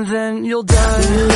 and then you'll die.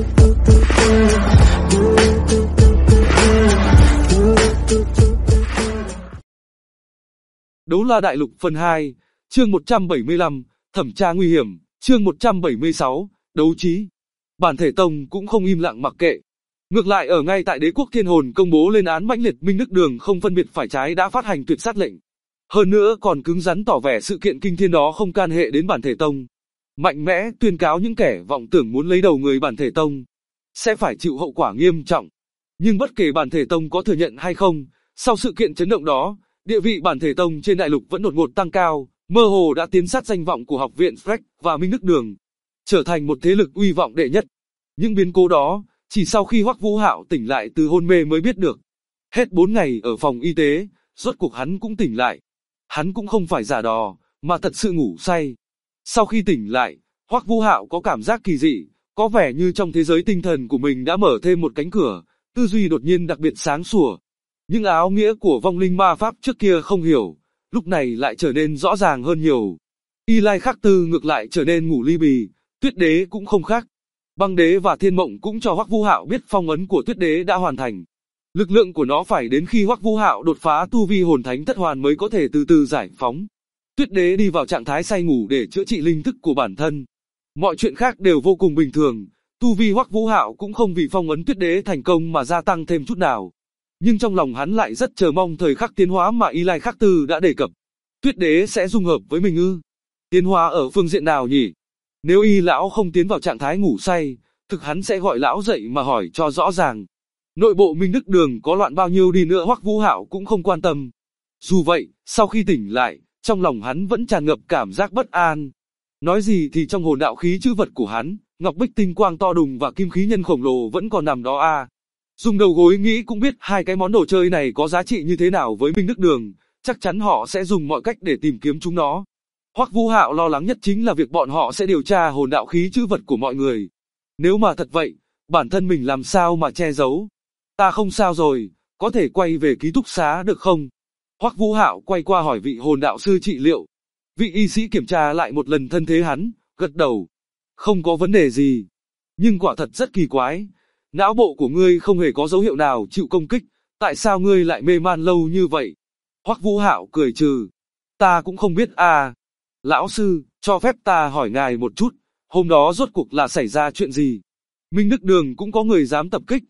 Đấu La Đại Lục phần 2, chương 175, thẩm tra nguy hiểm, chương 176, đấu trí. Bản thể tông cũng không im lặng mặc kệ. Ngược lại ở ngay tại Đế quốc Thiên Hồn công bố lên án mãnh liệt, Minh Đức Đường không phân biệt phải trái đã phát hành tuyệt sát lệnh. Hơn nữa còn cứng rắn tỏ vẻ sự kiện kinh thiên đó không can hệ đến bản thể tông. Mạnh mẽ tuyên cáo những kẻ vọng tưởng muốn lấy đầu người bản thể tông sẽ phải chịu hậu quả nghiêm trọng. Nhưng bất kể bản thể tông có thừa nhận hay không, sau sự kiện chấn động đó, địa vị bản thể tông trên đại lục vẫn đột ngột tăng cao, mơ hồ đã tiến sát danh vọng của học viện Freck và Minh Đức Đường, trở thành một thế lực uy vọng đệ nhất. Những biến cố đó, chỉ sau khi Hoắc Vũ Hạo tỉnh lại từ hôn mê mới biết được. Hết 4 ngày ở phòng y tế, rốt cuộc hắn cũng tỉnh lại. Hắn cũng không phải giả đò, mà thật sự ngủ say. Sau khi tỉnh lại, Hoắc Vũ Hạo có cảm giác kỳ dị, có vẻ như trong thế giới tinh thần của mình đã mở thêm một cánh cửa, tư duy đột nhiên đặc biệt sáng sủa. Những áo nghĩa của vong linh ma pháp trước kia không hiểu, lúc này lại trở nên rõ ràng hơn nhiều. Y Lai Khắc Tư ngược lại trở nên ngủ li bì, Tuyết Đế cũng không khác. Băng Đế và Thiên Mộng cũng cho Hoắc Vũ Hạo biết phong ấn của Tuyết Đế đã hoàn thành. Lực lượng của nó phải đến khi Hoắc Vũ Hạo đột phá tu vi hồn thánh thất hoàn mới có thể từ từ giải phóng. Tuyết Đế đi vào trạng thái say ngủ để chữa trị linh thức của bản thân. Mọi chuyện khác đều vô cùng bình thường, tu vi Hoắc Vũ Hạo cũng không vì phong ấn Tuyết Đế thành công mà gia tăng thêm chút nào. Nhưng trong lòng hắn lại rất chờ mong thời khắc tiến hóa mà Y Lai Khắc Tư đã đề cập. Tuyết Đế sẽ dung hợp với mình ư? Tiến hóa ở phương diện nào nhỉ? Nếu Y lão không tiến vào trạng thái ngủ say, thực hắn sẽ gọi lão dậy mà hỏi cho rõ ràng. Nội bộ Minh Đức Đường có loạn bao nhiêu đi nữa Hoắc Vũ Hạo cũng không quan tâm. Dù vậy, sau khi tỉnh lại, trong lòng hắn vẫn tràn ngập cảm giác bất an. Nói gì thì trong hồn đạo khí chữ vật của hắn, ngọc bích tinh quang to đùng và kim khí nhân khổng lồ vẫn còn nằm đó à. Dùng đầu gối nghĩ cũng biết hai cái món đồ chơi này có giá trị như thế nào với Minh Đức Đường, chắc chắn họ sẽ dùng mọi cách để tìm kiếm chúng nó. Hoắc Vũ Hạo lo lắng nhất chính là việc bọn họ sẽ điều tra hồn đạo khí chữ vật của mọi người. Nếu mà thật vậy, bản thân mình làm sao mà che giấu? Ta không sao rồi, có thể quay về ký túc xá được không? Hoắc Vũ Hạo quay qua hỏi vị hồn đạo sư trị liệu. Vị y sĩ kiểm tra lại một lần thân thế hắn, gật đầu. Không có vấn đề gì. Nhưng quả thật rất kỳ quái. Não bộ của ngươi không hề có dấu hiệu nào chịu công kích, tại sao ngươi lại mê man lâu như vậy? Hoắc Vũ Hạo cười trừ. Ta cũng không biết à. Lão sư, cho phép ta hỏi ngài một chút, hôm đó rốt cuộc là xảy ra chuyện gì? Minh Đức Đường cũng có người dám tập kích.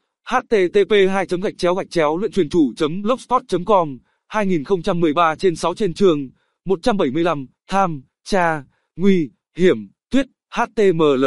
http://luyện-truyền-chủ.blogspot.com 2013/6 trên chương 175, tham, tra, nguy, hiểm, tuyết, HTML.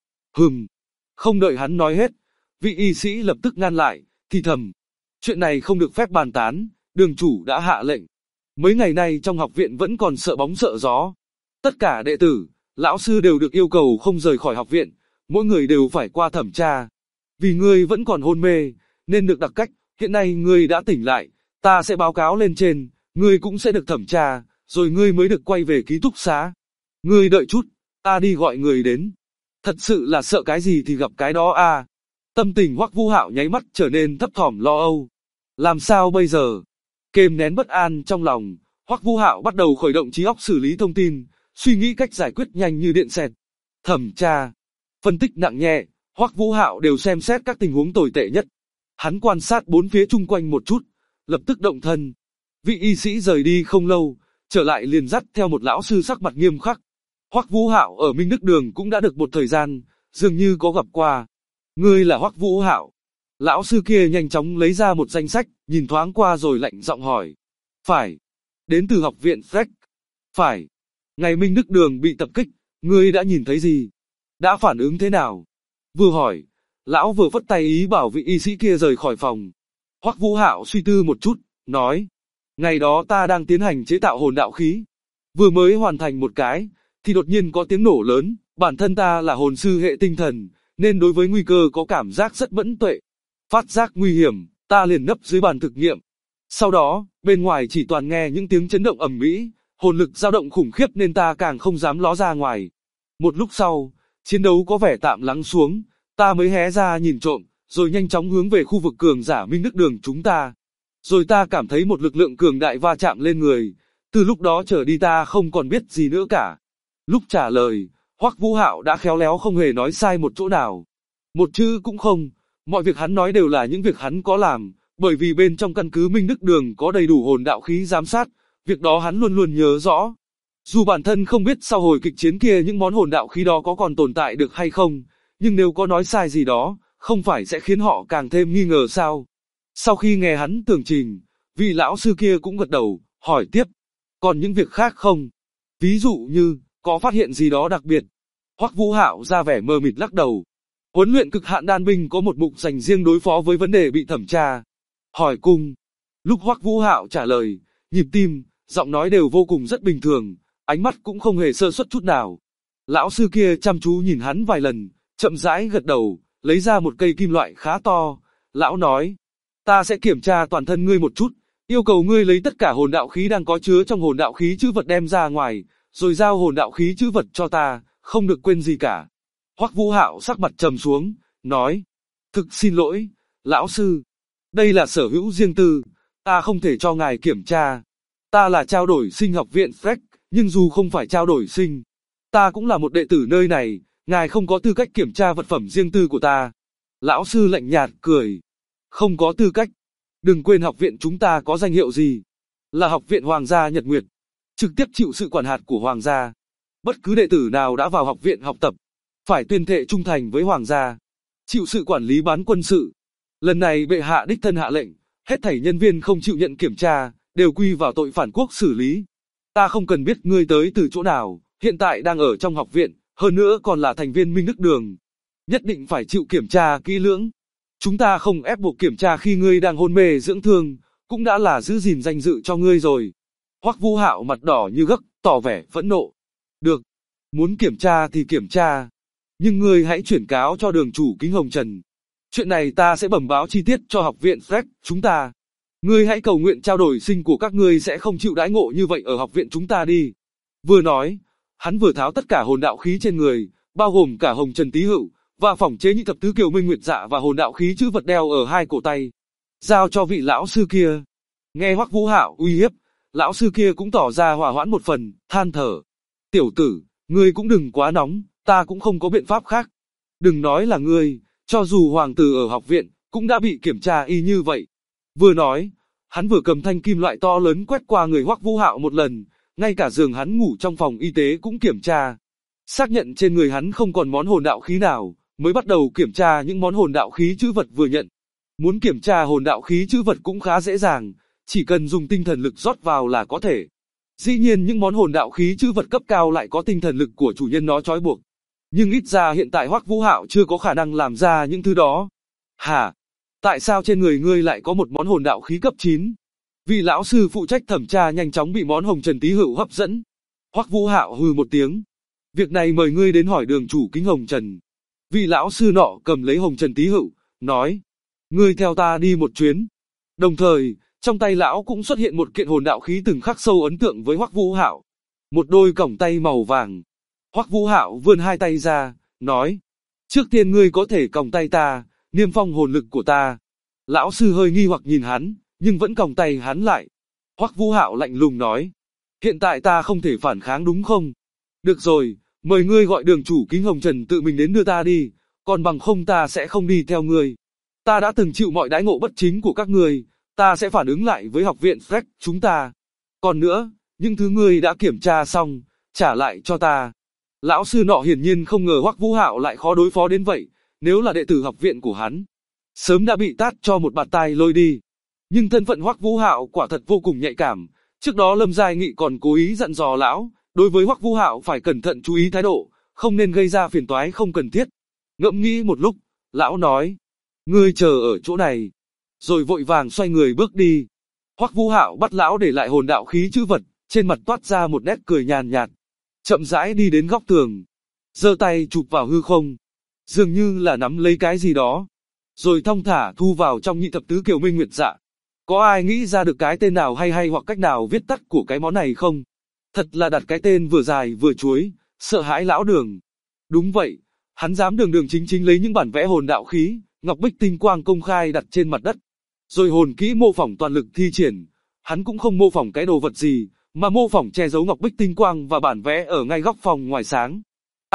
Không đợi hắn nói hết, vị y sĩ lập tức ngăn lại, thì thầm. Chuyện này không được phép bàn tán, đường chủ đã hạ lệnh. Mấy ngày nay trong học viện vẫn còn sợ bóng sợ gió. Tất cả đệ tử, lão sư đều được yêu cầu không rời khỏi học viện, mỗi người đều phải qua thẩm tra. Vì ngươi vẫn còn hôn mê, nên được đặc cách, hiện nay ngươi đã tỉnh lại, ta sẽ báo cáo lên trên, ngươi cũng sẽ được thẩm tra, rồi ngươi mới được quay về ký túc xá. Ngươi đợi chút, ta đi gọi người đến. Thật sự là sợ cái gì thì gặp cái đó à. Tâm tình Hoắc Vũ Hạo nháy mắt trở nên thấp thỏm lo âu. Làm sao bây giờ? Kềm nén bất an trong lòng, Hoắc Vũ Hạo bắt đầu khởi động trí óc xử lý thông tin, suy nghĩ cách giải quyết nhanh như điện xẹt. Thẩm tra, phân tích nặng nhẹ, Hoắc Vũ Hạo đều xem xét các tình huống tồi tệ nhất. Hắn quan sát bốn phía chung quanh một chút, lập tức động thân. Vị y sĩ rời đi không lâu, trở lại liền dắt theo một lão sư sắc mặt nghiêm khắc. Hoắc Vũ Hạo ở Minh Đức Đường cũng đã được một thời gian, dường như có gặp qua. Ngươi là Hoắc Vũ Hạo? Lão sư kia nhanh chóng lấy ra một danh sách, nhìn thoáng qua rồi lạnh giọng hỏi. Phải. Đến từ học viện Freck. Phải. Ngày Minh Đức Đường bị tập kích, ngươi đã nhìn thấy gì? Đã phản ứng thế nào? Vừa hỏi, lão vừa phất tay ý bảo vị y sĩ kia rời khỏi phòng. Hoắc Vũ Hạo suy tư một chút, nói. Ngày đó ta đang tiến hành chế tạo hồn đạo khí. Vừa mới hoàn thành một cái, thì đột nhiên có tiếng nổ lớn. Bản thân ta là hồn sư hệ tinh thần, nên đối với nguy cơ có cảm giác rất mẫn tuệ. Phát giác nguy hiểm, ta liền nấp dưới bàn thực nghiệm. Sau đó, bên ngoài chỉ toàn nghe những tiếng chấn động ầm ĩ, hồn lực dao động khủng khiếp nên ta càng không dám ló ra ngoài. Một lúc sau, chiến đấu có vẻ tạm lắng xuống, ta mới hé ra nhìn trộm, rồi nhanh chóng hướng về khu vực cường giả Minh Đức Đường chúng ta. Rồi ta cảm thấy một lực lượng cường đại va chạm lên người, từ lúc đó trở đi ta không còn biết gì nữa cả. Lúc trả lời, Hoắc Vũ Hạo đã khéo léo không hề nói sai một chỗ nào. Một chữ cũng không, mọi việc hắn nói đều là những việc hắn có làm, bởi vì bên trong căn cứ Minh Đức Đường có đầy đủ hồn đạo khí giám sát, việc đó hắn luôn luôn nhớ rõ. Dù bản thân không biết sau hồi kịch chiến kia những món hồn đạo khí đó có còn tồn tại được hay không, nhưng nếu có nói sai gì đó, không phải sẽ khiến họ càng thêm nghi ngờ sao? Sau khi nghe hắn tường trình, vị lão sư kia cũng gật đầu, hỏi tiếp, còn những việc khác không? Ví dụ như, có phát hiện gì đó đặc biệt? Hoắc Vũ Hạo ra vẻ mờ mịt lắc đầu. Huấn luyện cực hạn đan binh có một mục dành riêng đối phó với vấn đề bị thẩm tra. Hỏi cung. Lúc Hoắc Vũ Hạo trả lời, nhịp tim, giọng nói đều vô cùng rất bình thường, ánh mắt cũng không hề sơ suất chút nào. Lão sư kia chăm chú nhìn hắn vài lần, chậm rãi gật đầu, lấy ra một cây kim loại khá to. Lão nói, ta sẽ kiểm tra toàn thân ngươi một chút, yêu cầu ngươi lấy tất cả hồn đạo khí đang có chứa trong hồn đạo khí chữ vật đem ra ngoài, rồi giao hồn đạo khí chữ vật cho ta, không được quên gì cả. Hoắc Vũ Hạo sắc mặt trầm xuống, nói, thực xin lỗi, lão sư, đây là sở hữu riêng tư, ta không thể cho ngài kiểm tra. Ta là trao đổi sinh học viện Freck, nhưng dù không phải trao đổi sinh, ta cũng là một đệ tử nơi này, ngài không có tư cách kiểm tra vật phẩm riêng tư của ta. Lão sư lạnh nhạt cười, không có tư cách. Đừng quên học viện chúng ta có danh hiệu gì? Là Học viện Hoàng gia Nhật Nguyệt, trực tiếp chịu sự quản hạt của Hoàng gia. Bất cứ đệ tử nào đã vào học viện học tập, phải tuyên thệ trung thành với Hoàng gia, chịu sự quản lý bán quân sự. Lần này bệ hạ đích thân hạ lệnh, hết thảy nhân viên không chịu nhận kiểm tra, đều quy vào tội phản quốc xử lý. Ta không cần biết ngươi tới từ chỗ nào, hiện tại đang ở trong học viện, hơn nữa còn là thành viên Minh Đức Đường. Nhất định phải chịu kiểm tra kỹ lưỡng. Chúng ta không ép buộc kiểm tra khi ngươi đang hôn mê dưỡng thương, cũng đã là giữ gìn danh dự cho ngươi rồi. Hoắc Vũ Hạo mặt đỏ như gấc, tỏ vẻ phẫn nộ. Được, muốn kiểm tra thì kiểm tra, nhưng ngươi hãy chuyển cáo cho đường chủ Kính Hồng Trần. Chuyện này ta sẽ bẩm báo chi tiết cho học viện Freck chúng ta. Ngươi hãy cầu nguyện trao đổi sinh của các ngươi sẽ không chịu đãi ngộ như vậy ở học viện chúng ta đi. Vừa nói, hắn vừa tháo tất cả hồn đạo khí trên người, bao gồm cả Hồng Trần Tý Hữu và phỏng chế nhị thập tứ kiều minh nguyệt dạ và hồn đạo khí chữ vật đeo ở hai cổ tay, giao cho vị lão sư kia. Nghe Hoắc Vũ Hạo uy hiếp, lão sư kia cũng tỏ ra hòa hoãn một phần, than thở. Tiểu tử, ngươi cũng đừng quá nóng, ta cũng không có biện pháp khác. Đừng nói là ngươi, cho dù hoàng tử ở học viện, cũng đã bị kiểm tra y như vậy. Vừa nói, hắn vừa cầm thanh kim loại to lớn quét qua người Hoắc Vũ Hạo một lần, ngay cả giường hắn ngủ trong phòng y tế cũng kiểm tra. Xác nhận trên người hắn không còn món hồn đạo khí nào, mới bắt đầu kiểm tra những món hồn đạo khí chữ vật vừa nhận. Muốn kiểm tra hồn đạo khí chữ vật cũng khá dễ dàng, chỉ cần dùng tinh thần lực rót vào là có thể. Dĩ nhiên những món hồn đạo khí chữ vật cấp cao lại có tinh thần lực của chủ nhân nó trói buộc. Nhưng ít ra hiện tại Hoắc Vũ Hạo chưa có khả năng làm ra những thứ đó. Hả? Tại sao trên người ngươi lại có một món hồn đạo khí cấp 9? Vị lão sư phụ trách thẩm tra nhanh chóng bị món Hồng Trần Tý Hữu hấp dẫn. Hoắc Vũ Hạo hừ một tiếng. Việc này mời ngươi đến hỏi đường chủ Kính Hồng Trần. Vị lão sư nọ cầm lấy Hồng Trần Tý Hữu, nói, ngươi theo ta đi một chuyến. Đồng thời, trong tay lão cũng xuất hiện một kiện hồn đạo khí từng khắc sâu ấn tượng với Hoắc Vũ Hạo. Một đôi còng tay màu vàng. Hoắc Vũ Hạo vươn hai tay ra, nói, trước tiên ngươi có thể còng tay ta, niêm phong hồn lực của ta. Lão sư hơi nghi hoặc nhìn hắn, nhưng vẫn còng tay hắn lại. Hoắc Vũ Hạo lạnh lùng nói, hiện tại ta không thể phản kháng đúng không? Được rồi, mời ngươi gọi đường chủ Kính Hồng Trần tự mình đến đưa ta đi, còn bằng không ta sẽ không đi theo ngươi. Ta đã từng chịu mọi đãi ngộ bất chính của các ngươi, ta sẽ phản ứng lại với học viện Freck chúng ta. Còn nữa, những thứ ngươi đã kiểm tra xong, trả lại cho ta. Lão sư nọ hiển nhiên không ngờ Hoắc Vũ Hạo lại khó đối phó đến vậy, nếu là đệ tử học viện của hắn, sớm đã bị tát cho một bạt tai lôi đi. Nhưng thân phận Hoắc Vũ Hạo quả thật vô cùng nhạy cảm, trước đó Lâm Giai Nghị còn cố ý dặn dò lão, đối với Hoắc Vũ Hạo phải cẩn thận chú ý thái độ, không nên gây ra phiền toái không cần thiết. Ngẫm nghĩ một lúc, lão nói, ngươi chờ ở chỗ này, rồi vội vàng xoay người bước đi. Hoắc Vũ Hạo bắt lão để lại hồn đạo khí chữ vật, trên mặt toát ra một nét cười nhàn nhạt, chậm rãi đi đến góc tường, giơ tay chụp vào hư không, dường như là nắm lấy cái gì đó, rồi thong thả thu vào trong nhị thập tứ kiều minh nguyệt dạ. Có ai nghĩ ra được cái tên nào hay hoặc cách nào viết tắt của cái món này không? Thật là đặt cái tên vừa dài vừa chuối, sợ hãi lão Đường. Đúng vậy, hắn dám đường chính lấy những bản vẽ hồn đạo khí, ngọc bích tinh quang công khai đặt trên mặt đất. Rồi hồn kỹ mô phỏng toàn lực thi triển, hắn cũng không mô phỏng cái đồ vật gì, mà mô phỏng che giấu ngọc bích tinh quang và bản vẽ ở ngay góc phòng ngoài sáng.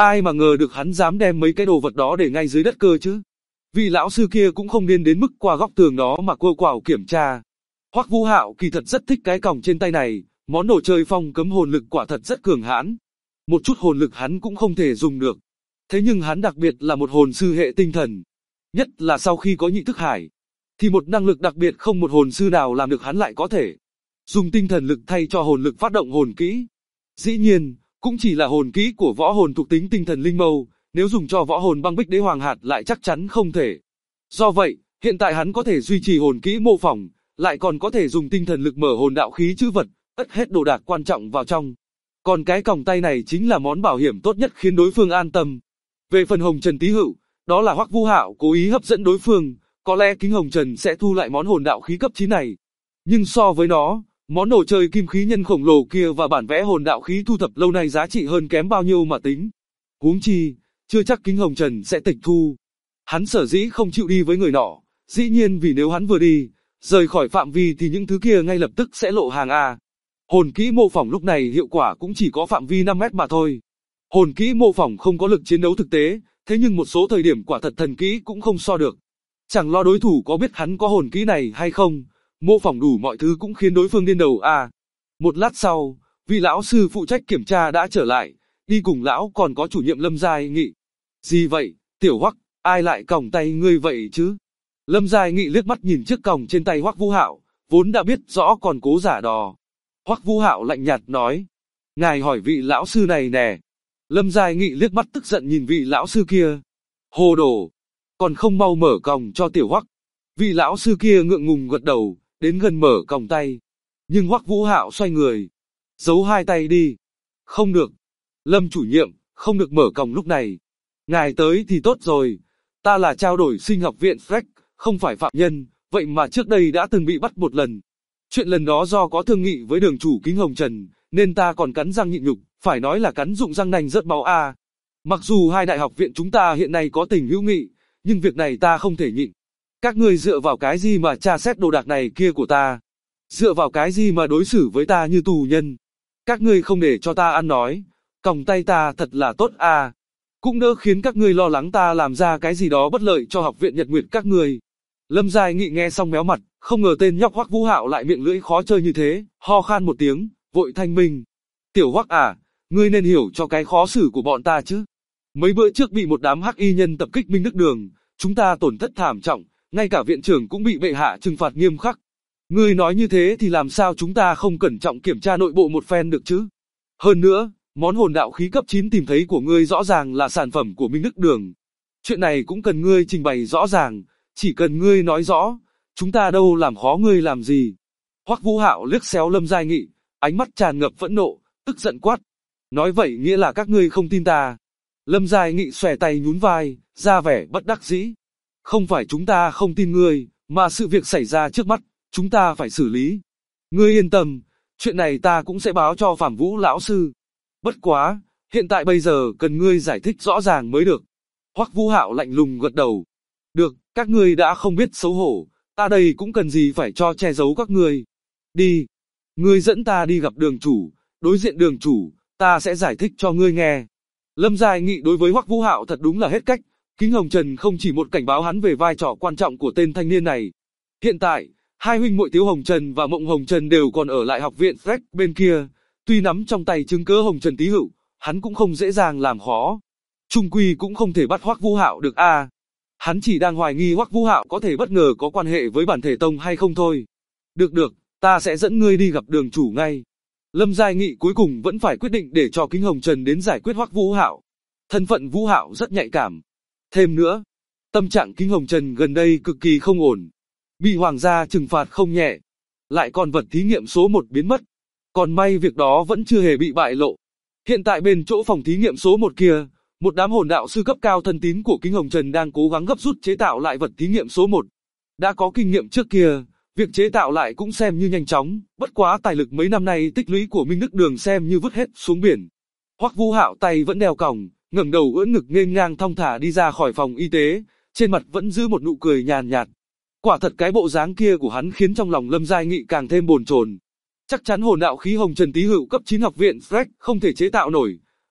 Ai mà ngờ được hắn dám đem mấy cái đồ vật đó để ngay dưới đất cơ chứ. Vị lão sư kia cũng không điên đến mức qua góc tường đó mà quơ quảo kiểm tra. Hoắc Vũ Hạo kỳ thật rất thích cái còng trên tay này, món đồ chơi phong cấm hồn lực quả thật rất cường hãn. Một chút hồn lực hắn cũng không thể dùng được. Thế nhưng hắn đặc biệt là một hồn sư hệ tinh thần. Nhất là sau khi có nhị thức hải, thì một năng lực đặc biệt không một hồn sư nào làm được hắn lại có thể dùng tinh thần lực thay cho hồn lực phát động hồn kỹ. Dĩ nhiên, cũng chỉ là hồn kỹ của võ hồn thuộc tính tinh thần linh mâu, nếu dùng cho võ hồn băng bích đế hoàng hạt lại chắc chắn không thể. Do vậy, hiện tại hắn có thể duy trì hồn kỹ mô phỏng, lại còn có thể dùng tinh thần lực mở hồn đạo khí chữ vật, ất hết đồ đạc quan trọng vào trong. Còn cái còng tay này chính là món bảo hiểm tốt nhất khiến đối phương an tâm. Về phần Hồng Trần Tý Hựu, đó là Hoắc Vũ Hạo cố ý hấp dẫn đối phương, có lẽ Kính Hồng Trần sẽ thu lại món hồn đạo khí cấp 9 này. Nhưng so với nó, món đồ chơi kim khí nhân khổng lồ kia và bản vẽ hồn đạo khí thu thập lâu nay giá trị hơn kém bao nhiêu mà tính. Huống chi, chưa chắc Kính Hồng Trần sẽ tịch thu. Hắn sở dĩ không chịu đi với người nọ, dĩ nhiên vì nếu hắn vừa đi, rời khỏi phạm vi thì những thứ kia ngay lập tức sẽ lộ hàng a. Hồn kỹ mô phỏng lúc này hiệu quả cũng chỉ có phạm vi 5 mét mà thôi. Hồn kỹ mô phỏng không có lực chiến đấu thực tế, thế nhưng một số thời điểm quả thật thần kỹ cũng không so được. Chẳng lo đối thủ có biết hắn có hồn kỹ này hay không, mô phỏng đủ mọi thứ cũng khiến đối phương điên đầu a. Một lát sau, vị lão sư phụ trách kiểm tra đã trở lại, đi cùng lão còn có chủ nhiệm Lâm Giai Nghị. Gì vậy, Tiểu Hoắc, ai lại còng tay ngươi vậy chứ? Lâm Giai Nghị liếc mắt nhìn chiếc còng trên tay Hoắc Vũ Hạo, vốn đã biết rõ còn cố giả đò. Hoắc Vũ Hạo lạnh nhạt nói, ngài hỏi vị lão sư này nè. Lâm Giai Nghị liếc mắt tức giận nhìn vị lão sư kia. Hồ đồ, còn không mau mở còng cho Tiểu Hoắc. Vị lão sư kia ngượng ngùng gật đầu, đến gần mở còng tay. Nhưng Hoắc Vũ Hạo xoay người, giấu hai tay đi. Không được. Lâm chủ nhiệm, không được mở còng lúc này. Ngài tới thì tốt rồi. Ta là trao đổi sinh học viện Freck, không phải phạm nhân, vậy mà trước đây đã từng bị bắt một lần. Chuyện lần đó do có thương nghị với đường chủ Kính Hồng Trần, nên ta còn cắn răng nhịn nhục, phải nói là cắn dụng răng nanh rớt máu a. Mặc dù hai đại học viện chúng ta hiện nay có tình hữu nghị, nhưng việc này ta không thể nhịn. Các ngươi dựa vào cái gì mà tra xét đồ đạc này kia của ta? Dựa vào cái gì mà đối xử với ta như tù nhân? Các ngươi không để cho ta ăn nói, còng tay ta thật là tốt a. Cũng đỡ khiến các ngươi lo lắng ta làm ra cái gì đó bất lợi cho học viện Nhật Nguyệt các ngươi. Lâm Giai Nghị nghe xong méo mặt, không ngờ tên nhóc Hoắc Vũ Hạo lại miệng lưỡi khó chơi như thế, ho khan một tiếng, vội thanh minh. Tiểu Hoắc à, ngươi nên hiểu cho cái khó xử của bọn ta chứ. Mấy bữa trước bị một đám hắc y nhân tập kích Minh Đức Đường, chúng ta tổn thất thảm trọng, ngay cả viện trưởng cũng bị bệ hạ trừng phạt nghiêm khắc. Ngươi nói như thế thì làm sao chúng ta không cẩn trọng kiểm tra nội bộ một phen được chứ? Hơn nữa, món hồn đạo khí cấp 9 tìm thấy của ngươi rõ ràng là sản phẩm của Minh Đức Đường. Chuyện này cũng cần ngươi trình bày rõ ràng, chỉ cần ngươi nói rõ, chúng ta đâu làm khó ngươi làm gì. Hoắc Vũ Hạo liếc xéo Lâm Giai Nghị, ánh mắt tràn ngập phẫn nộ, tức giận quát. Nói vậy nghĩa là các ngươi không tin ta. Lâm Giai Nghị xòe tay nhún vai, ra vẻ bất đắc dĩ. Không phải chúng ta không tin ngươi, mà sự việc xảy ra trước mắt, chúng ta phải xử lý. Ngươi yên tâm, chuyện này ta cũng sẽ báo cho Phạm Vũ lão sư. Bất quá, hiện tại bây giờ cần ngươi giải thích rõ ràng mới được. Hoắc Vũ Hạo lạnh lùng gật đầu. Được, các ngươi đã không biết xấu hổ, ta đây cũng cần gì phải cho che giấu các ngươi. Đi, ngươi dẫn ta đi gặp đường chủ, đối diện đường chủ, ta sẽ giải thích cho ngươi nghe. Lâm Giai Nghị đối với Hoắc Vũ Hạo thật đúng là hết cách, Kính Hồng Trần không chỉ một cảnh báo hắn về vai trò quan trọng của tên thanh niên này. Hiện tại, hai huynh muội Tiếu Hồng Trần và Mộng Hồng Trần đều còn ở lại học viện Freck bên kia, tuy nắm trong tay chứng cớ Hồng Trần Tý Hựu, hắn cũng không dễ dàng làm khó. Trung quy cũng không thể bắt Hoắc Vũ Hạo được a. Hắn chỉ đang hoài nghi Hoắc Vũ Hạo có thể bất ngờ có quan hệ với Bản Thể Tông hay không thôi. Được, ta sẽ dẫn ngươi đi gặp đường chủ ngay. Lâm Giai Nghị cuối cùng vẫn phải quyết định để cho Kính Hồng Trần đến giải quyết Hoắc Vũ Hạo. Thân phận Vũ Hạo rất nhạy cảm. Thêm nữa, tâm trạng Kính Hồng Trần gần đây cực kỳ không ổn. Bị hoàng gia trừng phạt không nhẹ. Lại còn vật thí nghiệm số 1 biến mất. Còn may việc đó vẫn chưa hề bị bại lộ. Hiện tại bên chỗ phòng thí nghiệm số 1 kia, một đám hồn đạo sư cấp cao thân tín của Kính Hồng Trần đang cố gắng gấp rút chế tạo lại vật thí nghiệm số 1. Đã có kinh nghiệm trước kia, việc chế tạo lại cũng xem như nhanh chóng, bất quá tài lực mấy năm nay tích lũy của Minh Đức Đường xem như vứt hết xuống biển. Hoắc Vũ Hạo tay vẫn đeo còng, ngẩng đầu ưỡn ngực nghênh ngang thong thả đi ra khỏi phòng y tế, trên mặt vẫn giữ một nụ cười nhàn nhạt. Quả thật cái bộ dáng kia của hắn khiến trong lòng Lâm Giai Nghị càng thêm bồn chồn. Chắc chắn hồn đạo khí Hồng Trần Tý Hựu cấp 9 học viện Freck không thể chế tạo nổi,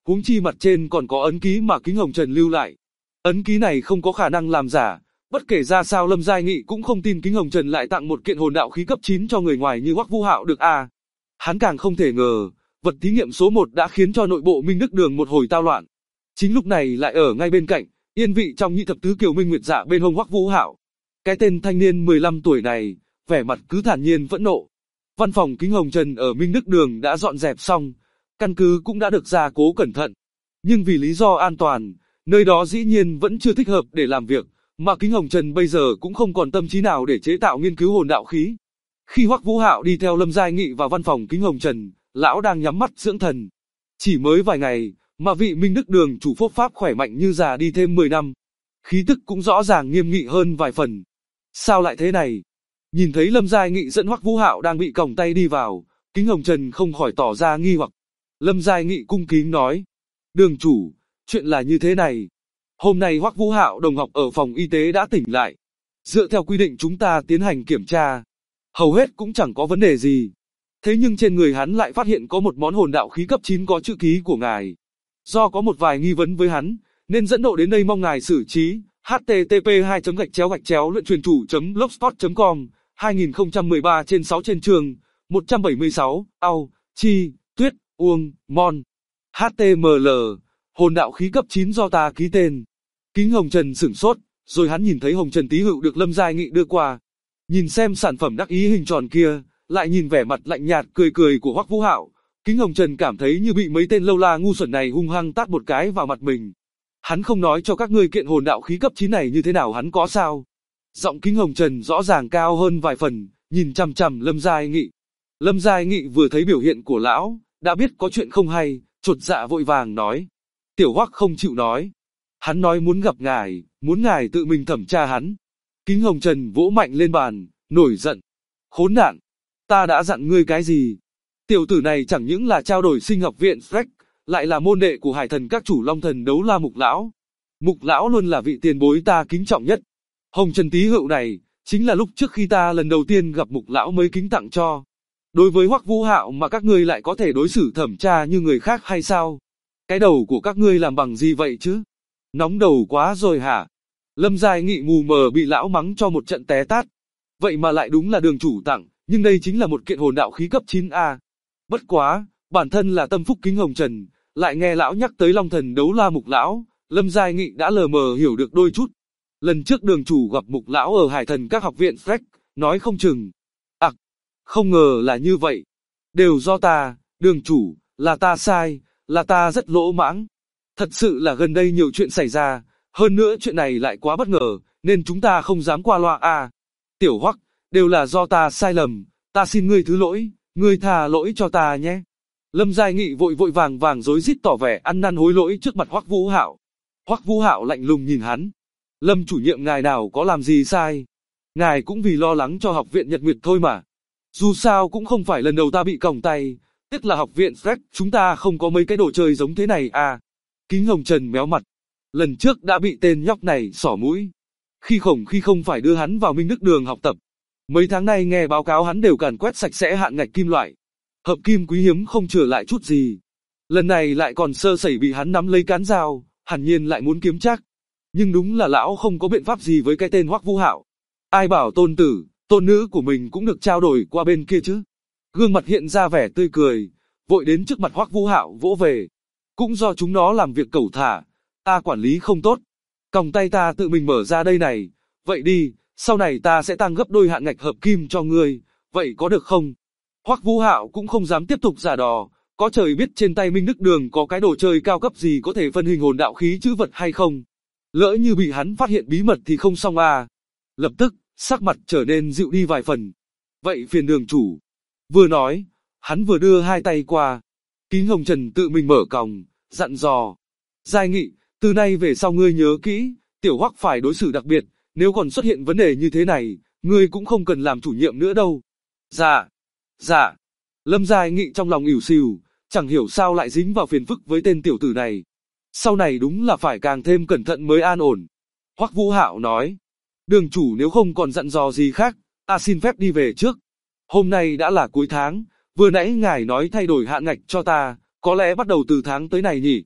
Huống chi mặt trên còn có ấn ký mà Kính Hồng Trần lưu lại. Ấn ký này không có khả năng làm giả, bất kể ra sao Lâm Giai Nghị cũng không tin Kính Hồng Trần lại tặng một kiện hồn đạo khí cấp 9 cho người ngoài như Hoắc Vũ Hạo được à. Hắn càng không thể ngờ, vật thí nghiệm số 1 đã khiến cho nội bộ Minh Đức Đường một hồi tao loạn. Chính lúc này lại ở ngay bên cạnh, yên vị trong nhị thập tứ Kiều Minh Nguyệt Dạ bên hông Hoắc Vũ Hạo. Cái tên thanh niên 15 tuổi này, vẻ mặt cứ thản nhiên phẫn nộ. Văn phòng Kính Hồng Trần ở Minh Đức Đường đã dọn dẹp xong, căn cứ cũng đã được gia cố cẩn thận. Nhưng vì lý do an toàn, nơi đó dĩ nhiên vẫn chưa thích hợp để làm việc, mà Kính Hồng Trần bây giờ cũng không còn tâm trí nào để chế tạo nghiên cứu hồn đạo khí. Khi Hoắc Vũ Hạo đi theo Lâm Giai Nghị vào văn phòng Kính Hồng Trần, lão đang nhắm mắt dưỡng thần. Chỉ mới vài ngày, mà vị Minh Đức Đường chủ phốt pháp khỏe mạnh như già đi thêm 10 năm. Khí tức cũng rõ ràng nghiêm nghị hơn vài phần. Sao lại thế này? Nhìn thấy Lâm Giai Nghị dẫn Hoắc Vũ Hạo đang bị còng tay đi vào, Kính Hồng Trần không khỏi tỏ ra nghi hoặc. Lâm Giai Nghị cung kính nói, đường chủ, chuyện là như thế này. Hôm nay Hoắc Vũ Hạo đồng học ở phòng y tế đã tỉnh lại. Dựa theo quy định chúng ta tiến hành kiểm tra, hầu hết cũng chẳng có vấn đề gì. Thế nhưng trên người hắn lại phát hiện có một món hồn đạo khí cấp 9 có chữ ký của ngài. Do có một vài nghi vấn với hắn, nên dẫn độ đến đây mong ngài xử trí. http://luyện-truyền-chủ.blogspot.com 2013/6 176 Ao, Chi, Tuyết, Uông, Mon. HTML, hồn đạo khí cấp 9 do ta ký tên. Kính Hồng Trần sửng sốt, rồi hắn nhìn thấy hồng trần tí hựu được Lâm Giai Nghị đưa qua. Nhìn xem sản phẩm đắc ý hình tròn kia, lại nhìn vẻ mặt lạnh nhạt cười cười của Hoắc Vũ Hạo, Kính Hồng Trần cảm thấy như bị mấy tên lâu la ngu xuẩn này hung hăng tát một cái vào mặt mình. Hắn không nói cho các ngươi kiện hồn đạo khí cấp 9 này như thế nào hắn có sao? Giọng Kính Hồng Trần rõ ràng cao hơn vài phần, nhìn chằm chằm Lâm Giai Nghị. Lâm Giai Nghị vừa thấy biểu hiện của lão, đã biết có chuyện không hay, chột dạ vội vàng nói. Tiểu Hoắc không chịu nói. Hắn nói muốn gặp ngài, muốn ngài tự mình thẩm tra hắn. Kính Hồng Trần vỗ mạnh lên bàn, nổi giận. Khốn nạn, ta đã dặn ngươi cái gì? Tiểu tử này chẳng những là trao đổi sinh học viện Freck, lại là môn đệ của hải thần các chủ Long Thần Đấu La Mục Lão. Mục Lão luôn là vị tiền bối ta kính trọng nhất. Hồng Trần tí hựu này, chính là lúc trước khi ta lần đầu tiên gặp Mục Lão mới kính tặng cho. Đối với Hoắc Vũ Hạo mà các ngươi lại có thể đối xử thẩm tra như người khác hay sao? Cái đầu của các ngươi làm bằng gì vậy chứ? Nóng đầu quá rồi hả? Lâm Giai Nghị mù mờ bị lão mắng cho một trận té tát. Vậy mà lại đúng là đường chủ tặng, nhưng đây chính là một kiện hồn đạo khí cấp 9A. Bất quá, bản thân là tâm phúc Kính Hồng Trần, lại nghe lão nhắc tới Long Thần Đấu La Mục Lão, Lâm Giai Nghị đã lờ mờ hiểu được đôi chút. Lần trước đường chủ gặp Mục Lão ở hải thần các học viện Freck, nói không chừng. Không ngờ là như vậy. Đều do ta, đường chủ, là ta sai, là ta rất lỗ mãng. Thật sự là gần đây nhiều chuyện xảy ra, hơn nữa chuyện này lại quá bất ngờ, nên chúng ta không dám qua loa à. Tiểu Hoắc, đều là do ta sai lầm, ta xin ngươi thứ lỗi, ngươi tha lỗi cho ta nhé. Lâm Giai Nghị vội vội vàng vàng rối rít tỏ vẻ ăn năn hối lỗi trước mặt Hoắc Vũ Hạo. Hoắc Vũ Hạo lạnh lùng nhìn hắn. Lâm chủ nhiệm ngài nào có làm gì sai. Ngài cũng vì lo lắng cho học viện Nhật Nguyệt thôi mà. Dù sao cũng không phải lần đầu ta bị còng tay, tiếc là học viện Freck chúng ta không có mấy cái đồ chơi giống thế này à. Kính Hồng Trần méo mặt. Lần trước đã bị tên nhóc này xỏ mũi. Khi không phải đưa hắn vào Minh Đức Đường học tập. Mấy tháng nay nghe báo cáo hắn đều càn quét sạch sẽ hạn ngạch kim loại. Hợp kim quý hiếm không trở lại chút gì. Lần này lại còn sơ sẩy bị hắn nắm lấy cán dao, hẳn nhiên lại muốn kiếm trác. Nhưng đúng là lão không có biện pháp gì với cái tên Hoắc Vũ Hạo. Ai bảo tôn tử, tôn nữ của mình cũng được trao đổi qua bên kia chứ. Gương mặt hiện ra vẻ tươi cười, vội đến trước mặt Hoắc Vũ Hạo vỗ về. Cũng do chúng nó làm việc cẩu thả, ta quản lý không tốt. Còng tay ta tự mình mở ra đây này, vậy đi, sau này ta sẽ tăng gấp đôi hạn ngạch hợp kim cho ngươi, vậy có được không? Hoắc Vũ Hạo cũng không dám tiếp tục giả đò, có trời biết trên tay Minh Đức Đường có cái đồ chơi cao cấp gì có thể phân hình hồn đạo khí chữ vật hay không. Lỡ như bị hắn phát hiện bí mật thì không xong à. Lập tức, sắc mặt trở nên dịu đi vài phần. Vậy phiền đường chủ. Vừa nói, hắn vừa đưa hai tay qua. Kính Hồng Trần tự mình mở còng, dặn dò. Giai Nghị, từ nay về sau ngươi nhớ kỹ, Tiểu Hoắc phải đối xử đặc biệt, nếu còn xuất hiện vấn đề như thế này, ngươi cũng không cần làm chủ nhiệm nữa đâu. Dạ, dạ. Lâm Giai Nghị trong lòng ỉu xìu, chẳng hiểu sao lại dính vào phiền phức với tên tiểu tử này. Sau này đúng là phải càng thêm cẩn thận mới an ổn. Hoắc Vũ Hạo nói. Đường chủ nếu không còn dặn dò gì khác, ta xin phép đi về trước. Hôm nay đã là cuối tháng, vừa nãy ngài nói thay đổi hạn ngạch cho ta, có lẽ bắt đầu từ tháng tới này nhỉ.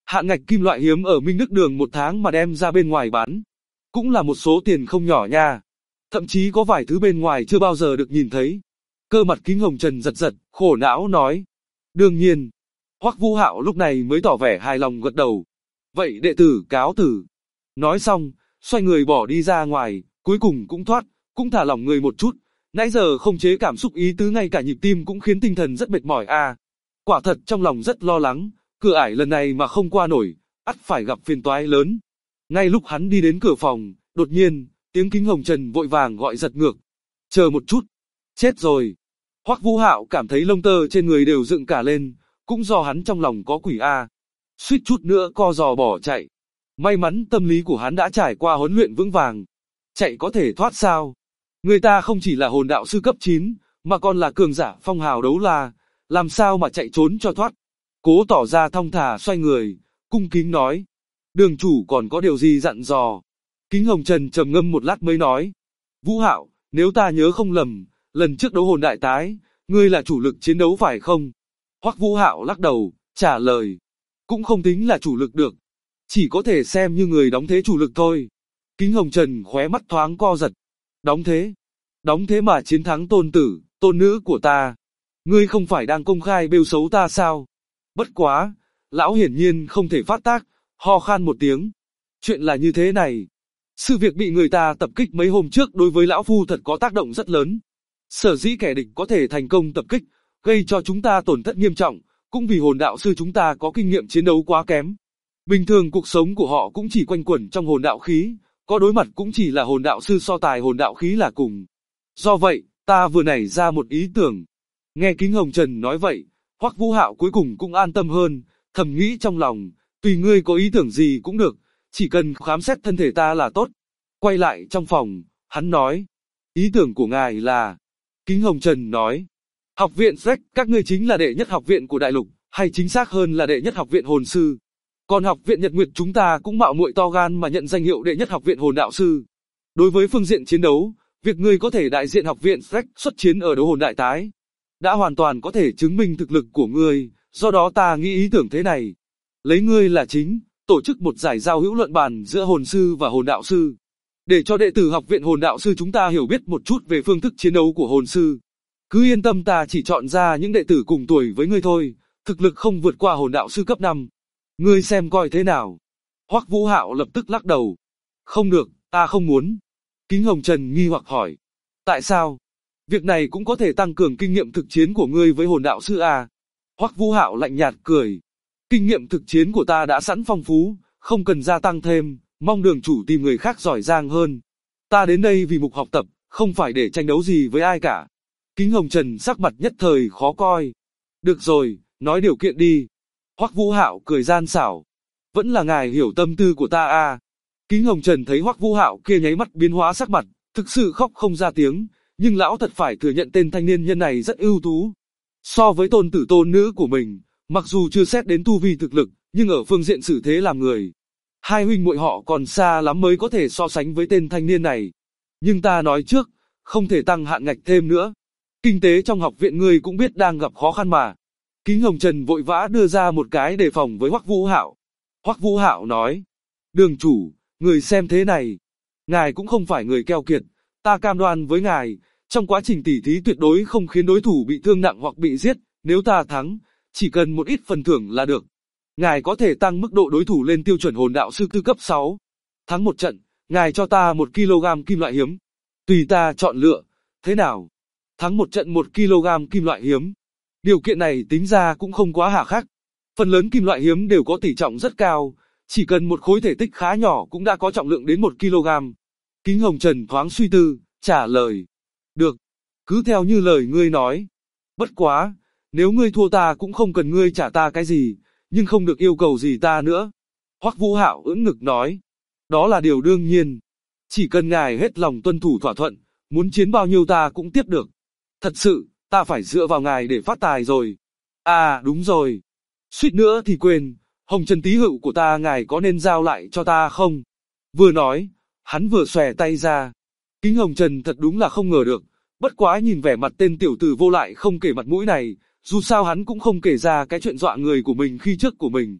Hạn ngạch kim loại hiếm ở Minh Đức Đường một tháng mà đem ra bên ngoài bán. Cũng là một số tiền không nhỏ nha. Thậm chí có vài thứ bên ngoài chưa bao giờ được nhìn thấy. Cơ mặt Kính Hồng Trần giật giật, khổ não nói. Đương nhiên. Hoắc Vũ Hạo lúc này mới tỏ vẻ hài lòng gật đầu. Vậy đệ tử cáo từ. Nói xong, xoay người bỏ đi ra ngoài, cuối cùng cũng thoát, cũng thả lỏng người một chút. Nãy giờ không chế cảm xúc ý tứ ngay cả nhịp tim cũng khiến tinh thần rất mệt mỏi à. Quả thật trong lòng rất lo lắng, cửa ải lần này mà không qua nổi, ắt phải gặp phiền toái lớn. Ngay lúc hắn đi đến cửa phòng, đột nhiên, tiếng Kính Hồng Trần vội vàng gọi giật ngược. Chờ một chút. Chết rồi. Hoắc Vũ Hạo cảm thấy lông tơ trên người đều dựng cả lên, cũng do hắn trong lòng có quỷ a. Suýt chút nữa co giò bỏ chạy. May mắn tâm lý của hắn đã trải qua huấn luyện vững vàng. Chạy có thể thoát sao? Người ta không chỉ là hồn đạo sư cấp 9, mà còn là cường giả phong hào đấu la, làm sao mà chạy trốn cho thoát? Cố tỏ ra thong thả xoay người, cung kính nói. Đường chủ còn có điều gì dặn dò? Kính Hồng Trần trầm ngâm một lát mới nói. Vũ Hạo, nếu ta nhớ không lầm, lần trước đấu hồn đại tái, ngươi là chủ lực chiến đấu phải không? Hoắc Vũ Hạo lắc đầu, trả lời. Cũng không tính là chủ lực được. Chỉ có thể xem như người đóng thế chủ lực thôi. Kính Hồng Trần khóe mắt thoáng co giật. Đóng thế? Đóng thế mà chiến thắng tôn tử, tôn nữ của ta. Ngươi không phải đang công khai bêu xấu ta sao? Bất quá, lão hiển nhiên không thể phát tác, ho khan một tiếng. Chuyện là như thế này. Sự việc bị người ta tập kích mấy hôm trước đối với lão phu thật có tác động rất lớn. Sở dĩ kẻ địch có thể thành công tập kích, gây cho chúng ta tổn thất nghiêm trọng, cũng vì hồn đạo sư chúng ta có kinh nghiệm chiến đấu quá kém. Bình thường cuộc sống của họ cũng chỉ quanh quẩn trong hồn đạo khí, có đối mặt cũng chỉ là hồn đạo sư so tài hồn đạo khí là cùng. Do vậy, ta vừa nảy ra một ý tưởng. Nghe Kính Hồng Trần nói vậy, Hoắc Vũ Hạo cuối cùng cũng an tâm hơn, thầm nghĩ trong lòng, tùy ngươi có ý tưởng gì cũng được, chỉ cần khám xét thân thể ta là tốt. Quay lại trong phòng, hắn nói, ý tưởng của ngài là... Kính Hồng Trần nói, học viện Shrek, các ngươi chính là đệ nhất học viện của đại lục, hay chính xác hơn là đệ nhất học viện hồn sư. Còn học viện Nhật Nguyệt chúng ta cũng mạo muội to gan mà nhận danh hiệu đệ nhất học viện hồn đạo sư. Đối với phương diện chiến đấu, việc ngươi có thể đại diện học viện Shrek xuất chiến ở đấu hồn đại tái, đã hoàn toàn có thể chứng minh thực lực của ngươi, do đó ta nghĩ ý tưởng thế này. Lấy ngươi là chính, tổ chức một giải giao hữu luận bàn giữa hồn sư và hồn đạo sư. Để cho đệ tử học viện hồn đạo sư chúng ta hiểu biết một chút về phương thức chiến đấu của hồn sư. Cứ yên tâm, ta chỉ chọn ra những đệ tử cùng tuổi với ngươi thôi, thực lực không vượt qua hồn đạo sư cấp 5. Ngươi xem coi thế nào. Hoắc Vũ Hạo lập tức lắc đầu. Không được, ta không muốn. Kính Hồng Trần nghi hoặc hỏi. Tại sao? Việc này cũng có thể tăng cường kinh nghiệm thực chiến của ngươi với hồn đạo sư à? Hoắc Vũ Hạo lạnh nhạt cười. Kinh nghiệm thực chiến của ta đã sẵn phong phú, không cần gia tăng thêm, mong đường chủ tìm người khác giỏi giang hơn. Ta đến đây vì mục học tập, không phải để tranh đấu gì với ai cả. Kính Hồng Trần sắc mặt nhất thời khó coi. Được rồi, nói điều kiện đi. Hoắc Vũ Hạo cười gian xảo. Vẫn là ngài hiểu tâm tư của ta à? Kính Hồng Trần thấy Hoắc Vũ Hạo kia nháy mắt biến hóa sắc mặt, thực sự khóc không ra tiếng, nhưng lão thật phải thừa nhận tên thanh niên nhân này rất ưu tú. So với tôn tử tôn nữ của mình, mặc dù chưa xét đến tu vi thực lực, nhưng ở phương diện xử thế làm người, hai huynh muội họ còn xa lắm mới có thể so sánh với tên thanh niên này. Nhưng ta nói trước, không thể tăng hạn ngạch thêm nữa. Kinh tế trong học viện ngươi cũng biết đang gặp khó khăn mà. Kính Hồng Trần vội vã đưa ra một cái đề phòng với Hoắc Vũ Hạo. Hoắc Vũ Hạo nói, đường chủ, người xem thế này. Ngài cũng không phải người keo kiệt, ta cam đoan với ngài, trong quá trình tỉ thí tuyệt đối không khiến đối thủ bị thương nặng hoặc bị giết, nếu ta thắng, chỉ cần một ít phần thưởng là được. Ngài có thể tăng mức độ đối thủ lên tiêu chuẩn hồn đạo sư tư cấp 6. Thắng một trận, ngài cho ta 1 kg kim loại hiếm. Tùy ta chọn lựa, thế nào? Thắng một trận 1 kg kim loại hiếm. Điều kiện này tính ra cũng không quá hà khắc. Phần lớn kim loại hiếm đều có tỷ trọng rất cao, chỉ cần một khối thể tích khá nhỏ cũng đã có trọng lượng đến 1 kg. Kính Hồng Trần thoáng suy tư, trả lời. Được, cứ theo như lời ngươi nói. Bất quá, nếu ngươi thua ta cũng không cần ngươi trả ta cái gì, nhưng không được yêu cầu gì ta nữa. Hoắc Vũ Hạo ưỡn ngực nói. Đó là điều đương nhiên. Chỉ cần ngài hết lòng tuân thủ thỏa thuận, muốn chiến bao nhiêu ta cũng tiếp được. Thật sự, ta phải dựa vào ngài để phát tài rồi. À đúng rồi. Suýt nữa thì quên, Hồng Trần Tý Hữu của ta ngài có nên giao lại cho ta không? Vừa nói, hắn vừa xòe tay ra. Kính Hồng Trần thật đúng là không ngờ được, bất quá nhìn vẻ mặt tên tiểu tử vô lại không kể mặt mũi này, dù sao hắn cũng không kể ra cái chuyện dọa người của mình khi trước của mình.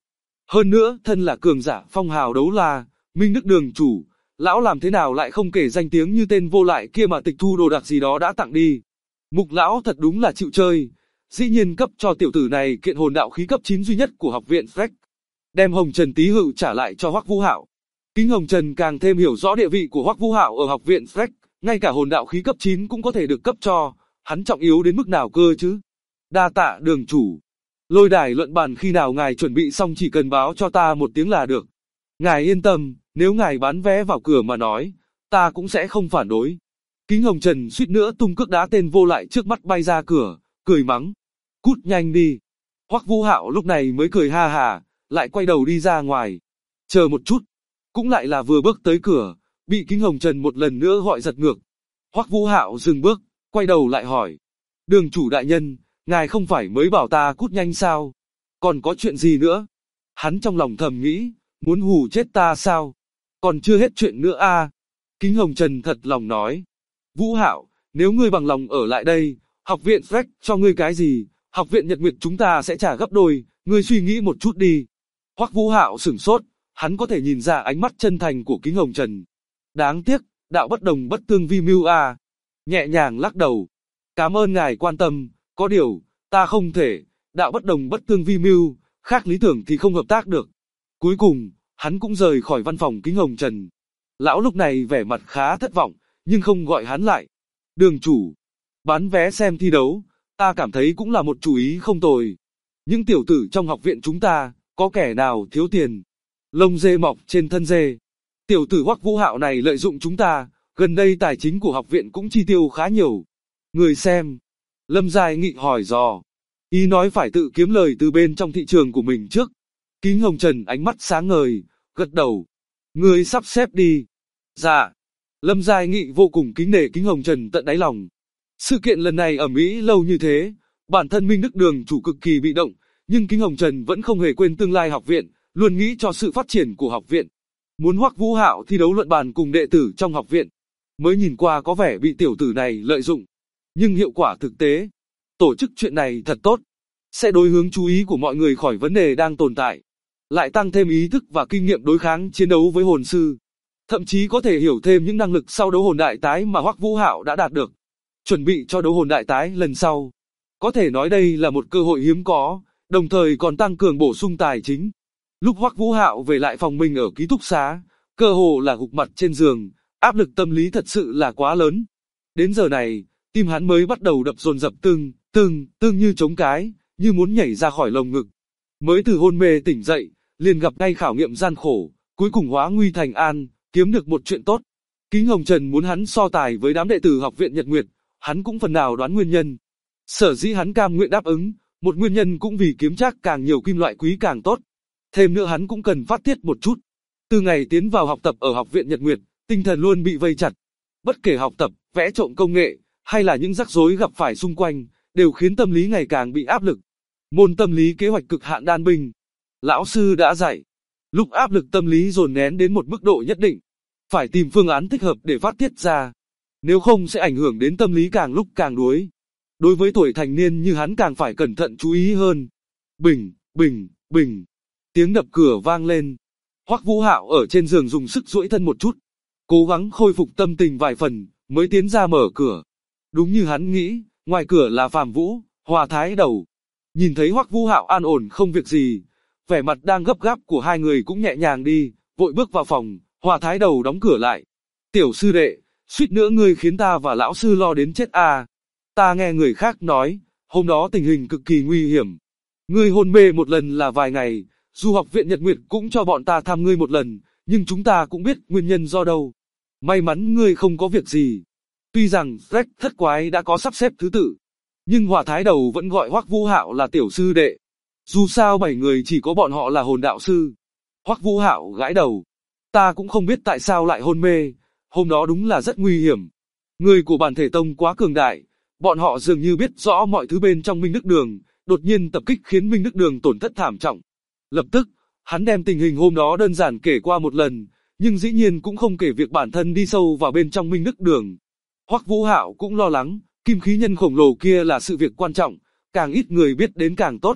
Hơn nữa, thân là cường giả phong hào đấu la, Minh Đức Đường chủ, lão làm thế nào lại không kể danh tiếng như tên vô lại kia mà tịch thu đồ đạc gì đó đã tặng đi. Mục lão thật đúng là chịu chơi, dĩ nhiên cấp cho tiểu tử này kiện hồn đạo khí cấp 9 duy nhất của học viện Freck, đem Hồng Trần Tí Hự trả lại cho Hoắc Vũ Hạo. Kính Hồng Trần càng thêm hiểu rõ địa vị của Hoắc Vũ Hạo ở học viện Freck, ngay cả hồn đạo khí cấp 9 cũng có thể được cấp cho, hắn trọng yếu đến mức nào cơ chứ? Đa tạ đường chủ. Lôi đài luận bàn khi nào ngài chuẩn bị xong chỉ cần báo cho ta một tiếng là được. Ngài yên tâm, nếu ngài bán vé vào cửa mà nói, ta cũng sẽ không phản đối. Kính Hồng Trần suýt nữa tung cước đá tên vô lại trước mắt bay ra cửa, cười mắng. Cút nhanh đi. Hoắc Vũ Hạo lúc này mới cười ha hà, lại quay đầu đi ra ngoài. Chờ một chút. Cũng lại là vừa bước tới cửa, bị Kính Hồng Trần một lần nữa gọi giật ngược. Hoắc Vũ Hạo dừng bước, quay đầu lại hỏi. Đường chủ đại nhân, ngài không phải mới bảo ta cút nhanh sao? Còn có chuyện gì nữa? Hắn trong lòng thầm nghĩ, muốn hù chết ta sao? Còn chưa hết chuyện nữa à? Kính Hồng Trần thật lòng nói. Vũ Hạo, nếu ngươi bằng lòng ở lại đây, học viện Freck cho ngươi cái gì, học viện Nhật Nguyệt chúng ta sẽ trả gấp đôi, ngươi suy nghĩ một chút đi. Hoắc Vũ Hạo sửng sốt, hắn có thể nhìn ra ánh mắt chân thành của Kính Hồng Trần. Đáng tiếc, đạo bất đồng bất tương vi mưu à. Nhẹ nhàng lắc đầu. Cảm ơn ngài quan tâm, có điều, ta không thể, đạo bất đồng bất tương vi mưu, khác lý tưởng thì không hợp tác được. Cuối cùng, hắn cũng rời khỏi văn phòng Kính Hồng Trần. Lão lúc này vẻ mặt khá thất vọng, nhưng không gọi hắn lại. Đường chủ, bán vé xem thi đấu, ta cảm thấy cũng là một chủ ý không tồi. Những tiểu tử trong học viện chúng ta, có kẻ nào thiếu tiền? Lông dê mọc trên thân dê. Tiểu tử Hoắc Vũ Hạo này lợi dụng chúng ta, gần đây tài chính của học viện cũng chi tiêu khá nhiều. Người xem. Lâm Giai Nghị hỏi dò. Ý nói phải tự kiếm lời từ bên trong thị trường của mình trước. Kính Hồng Trần ánh mắt sáng ngời, gật đầu. Người sắp xếp đi. Dạ. Lâm Giai Nghị vô cùng kính nể Kính Hồng Trần tận đáy lòng. Sự kiện lần này ở Mỹ lâu như thế, bản thân Minh Đức Đường chủ cực kỳ bị động, nhưng Kính Hồng Trần vẫn không hề quên tương lai học viện, luôn nghĩ cho sự phát triển của học viện. Muốn Hoắc Vũ Hạo thi đấu luận bàn cùng đệ tử trong học viện, mới nhìn qua có vẻ bị tiểu tử này lợi dụng. Nhưng hiệu quả thực tế, tổ chức chuyện này thật tốt, sẽ đối hướng chú ý của mọi người khỏi vấn đề đang tồn tại, lại tăng thêm ý thức và kinh nghiệm đối kháng chiến đấu với hồn sư. Thậm chí có thể hiểu thêm những năng lực sau đấu hồn đại tái mà Hoắc Vũ Hạo đã đạt được. Chuẩn bị cho đấu hồn đại tái lần sau. Có thể nói đây là một cơ hội hiếm có, đồng thời còn tăng cường bổ sung tài chính. Lúc Hoắc Vũ Hạo về lại phòng mình ở ký túc xá, cơ hồ là gục mặt trên giường, áp lực tâm lý thật sự là quá lớn. Đến giờ này, tim hắn mới bắt đầu đập dồn dập tưng như trống cái, như muốn nhảy ra khỏi lồng ngực. Mới từ hôn mê tỉnh dậy, liền gặp ngay khảo nghiệm gian khổ, cuối cùng hóa nguy thành an, kiếm được một chuyện tốt. Kính Hồng Trần muốn hắn so tài với đám đệ tử học viện Nhật Nguyệt, hắn cũng phần nào đoán nguyên nhân. Sở dĩ hắn cam nguyện đáp ứng, một nguyên nhân cũng vì kiếm trác càng nhiều kim loại quý càng tốt. Thêm nữa hắn cũng cần phát tiết một chút. Từ ngày tiến vào học tập ở học viện Nhật Nguyệt, tinh thần luôn bị vây chặt. Bất kể học tập, vẽ trộm công nghệ, hay là những rắc rối gặp phải xung quanh, đều khiến tâm lý ngày càng bị áp lực. Môn tâm lý kế hoạch cực hạn đan binh. Lão sư đã dạy. Lúc áp lực tâm lý dồn nén đến một mức độ nhất định, phải tìm phương án thích hợp để phát tiết ra. Nếu không sẽ ảnh hưởng đến tâm lý càng lúc càng đuối. Đối với tuổi thành niên như hắn càng phải cẩn thận chú ý hơn. Bình, bình, bình. Tiếng đập cửa vang lên. Hoắc Vũ Hạo ở trên giường dùng sức duỗi thân một chút, cố gắng khôi phục tâm tình vài phần, mới tiến ra mở cửa. Đúng như hắn nghĩ, ngoài cửa là Phạm Vũ, Hòa Thái Đầu. Nhìn thấy Hoắc Vũ Hạo an ổn không việc gì, vẻ mặt đang gấp gáp của hai người cũng nhẹ nhàng đi, vội bước vào phòng, Hòa Thái Đầu đóng cửa lại. Tiểu sư đệ, suýt nữa ngươi khiến ta và lão sư lo đến chết à. Ta nghe người khác nói, hôm đó tình hình cực kỳ nguy hiểm. Ngươi hôn mê một lần là vài ngày, dù học viện Nhật Nguyệt cũng cho bọn ta thăm ngươi một lần, nhưng chúng ta cũng biết nguyên nhân do đâu. May mắn ngươi không có việc gì. Tuy rằng Freck thất quái đã có sắp xếp thứ tự, nhưng Hòa Thái Đầu vẫn gọi Hoắc Vũ Hạo là tiểu sư đệ. Dù sao 7 người chỉ có bọn họ là hồn đạo sư. Hoắc Vũ Hạo gãi đầu. Ta cũng không biết tại sao lại hôn mê, hôm đó đúng là rất nguy hiểm. Người của bản thể tông quá cường đại, bọn họ dường như biết rõ mọi thứ bên trong Minh Đức Đường, đột nhiên tập kích khiến Minh Đức Đường tổn thất thảm trọng. Lập tức, hắn đem tình hình hôm đó đơn giản kể qua một lần, nhưng dĩ nhiên cũng không kể việc bản thân đi sâu vào bên trong Minh Đức Đường. Hoắc Vũ Hạo cũng lo lắng, kim khí nhân khổng lồ kia là sự việc quan trọng, càng ít người biết đến càng tốt.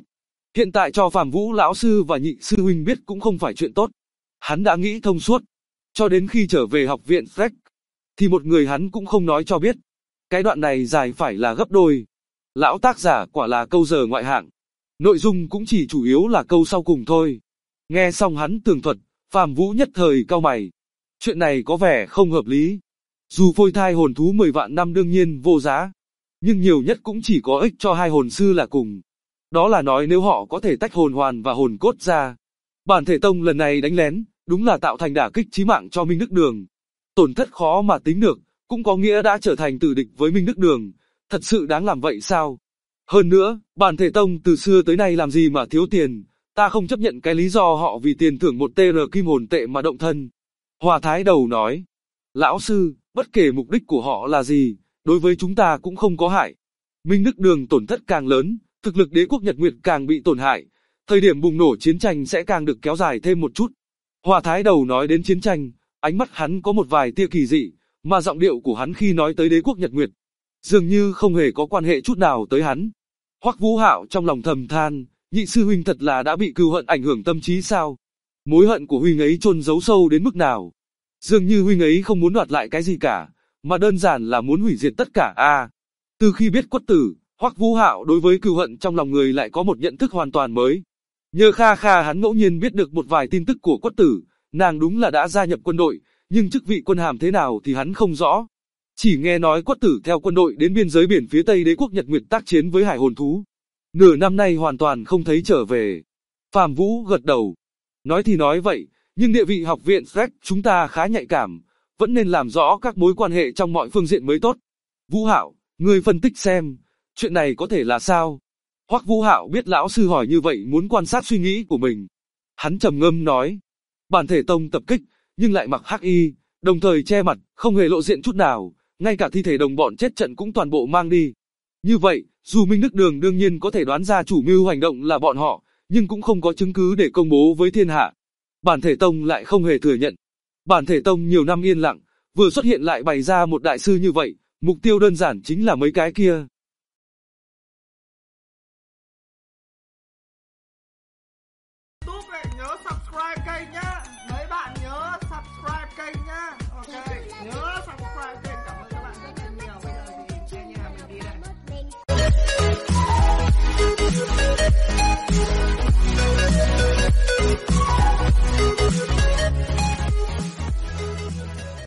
Hiện tại cho Phạm Vũ lão sư và nhị sư huynh biết cũng không phải chuyện tốt. Hắn đã nghĩ thông suốt. Cho đến khi trở về học viện Freck, thì một người hắn cũng không nói cho biết. Cái đoạn này dài phải là gấp đôi. Lão tác giả quả là câu giờ ngoại hạng. Nội dung cũng chỉ chủ yếu là câu sau cùng thôi. Nghe xong hắn tường thuật, Phạm Vũ nhất thời cau mày. Chuyện này có vẻ không hợp lý. Dù phôi thai hồn thú 10 vạn năm đương nhiên vô giá, nhưng nhiều nhất cũng chỉ có ích cho hai hồn sư là cùng. Đó là nói nếu họ có thể tách hồn hoàn và hồn cốt ra. Bản thể tông lần này đánh lén, đúng là tạo thành đả kích chí mạng cho Minh Đức Đường. Tổn thất khó mà tính được, cũng có nghĩa đã trở thành tử địch với Minh Đức Đường. Thật sự đáng làm vậy sao? Hơn nữa, bản thể tông từ xưa tới nay làm gì mà thiếu tiền, ta không chấp nhận cái lý do họ vì tiền thưởng một TR kim hồn tệ mà động thân. Hòa Thái Đầu nói, lão sư, bất kể mục đích của họ là gì, đối với chúng ta cũng không có hại. Minh Đức Đường tổn thất càng lớn, thực lực đế quốc Nhật Nguyệt càng bị tổn hại, thời điểm bùng nổ chiến tranh sẽ càng được kéo dài thêm một chút. Hòa Thái Đầu nói đến chiến tranh, ánh mắt hắn có một vài tia kỳ dị, mà giọng điệu của hắn khi nói tới đế quốc Nhật Nguyệt, dường như không hề có quan hệ chút nào tới hắn. Hoắc Vũ Hạo trong lòng thầm than, nhị sư huynh thật là đã bị cừu hận ảnh hưởng tâm trí sao? Mối hận của huynh ấy chôn giấu sâu đến mức nào? Dường như huynh ấy không muốn đoạt lại cái gì cả, mà đơn giản là muốn hủy diệt tất cả a. Từ khi biết Quất Tử, Hoắc Vũ Hạo đối với cừu hận trong lòng người lại có một nhận thức hoàn toàn mới. Nhờ Kha Kha hắn ngẫu nhiên biết được một vài tin tức của Quất Tử, nàng đúng là đã gia nhập quân đội, nhưng chức vị quân hàm thế nào thì hắn không rõ. Chỉ nghe nói Quất Tử theo quân đội đến biên giới biển phía Tây đế quốc Nhật Nguyệt tác chiến với hải hồn thú. Nửa năm nay hoàn toàn không thấy trở về. Phạm Vũ gật đầu. Nói thì nói vậy, nhưng địa vị học viện Freck chúng ta khá nhạy cảm, vẫn nên làm rõ các mối quan hệ trong mọi phương diện mới tốt. Vũ Hạo, ngươi phân tích xem, chuyện này có thể là sao? Hoắc Vũ Hạo biết lão sư hỏi như vậy muốn quan sát suy nghĩ của mình. Hắn trầm ngâm nói, bản thể tông tập kích, nhưng lại mặc hắc y, đồng thời che mặt, không hề lộ diện chút nào, ngay cả thi thể đồng bọn chết trận cũng toàn bộ mang đi. Như vậy, dù Minh Đức Đường đương nhiên có thể đoán ra chủ mưu hành động là bọn họ, nhưng cũng không có chứng cứ để công bố với thiên hạ. Bản thể tông lại không hề thừa nhận. Bản thể tông nhiều năm yên lặng, vừa xuất hiện lại bày ra một đại sư như vậy, mục tiêu đơn giản chính là mấy cái kia.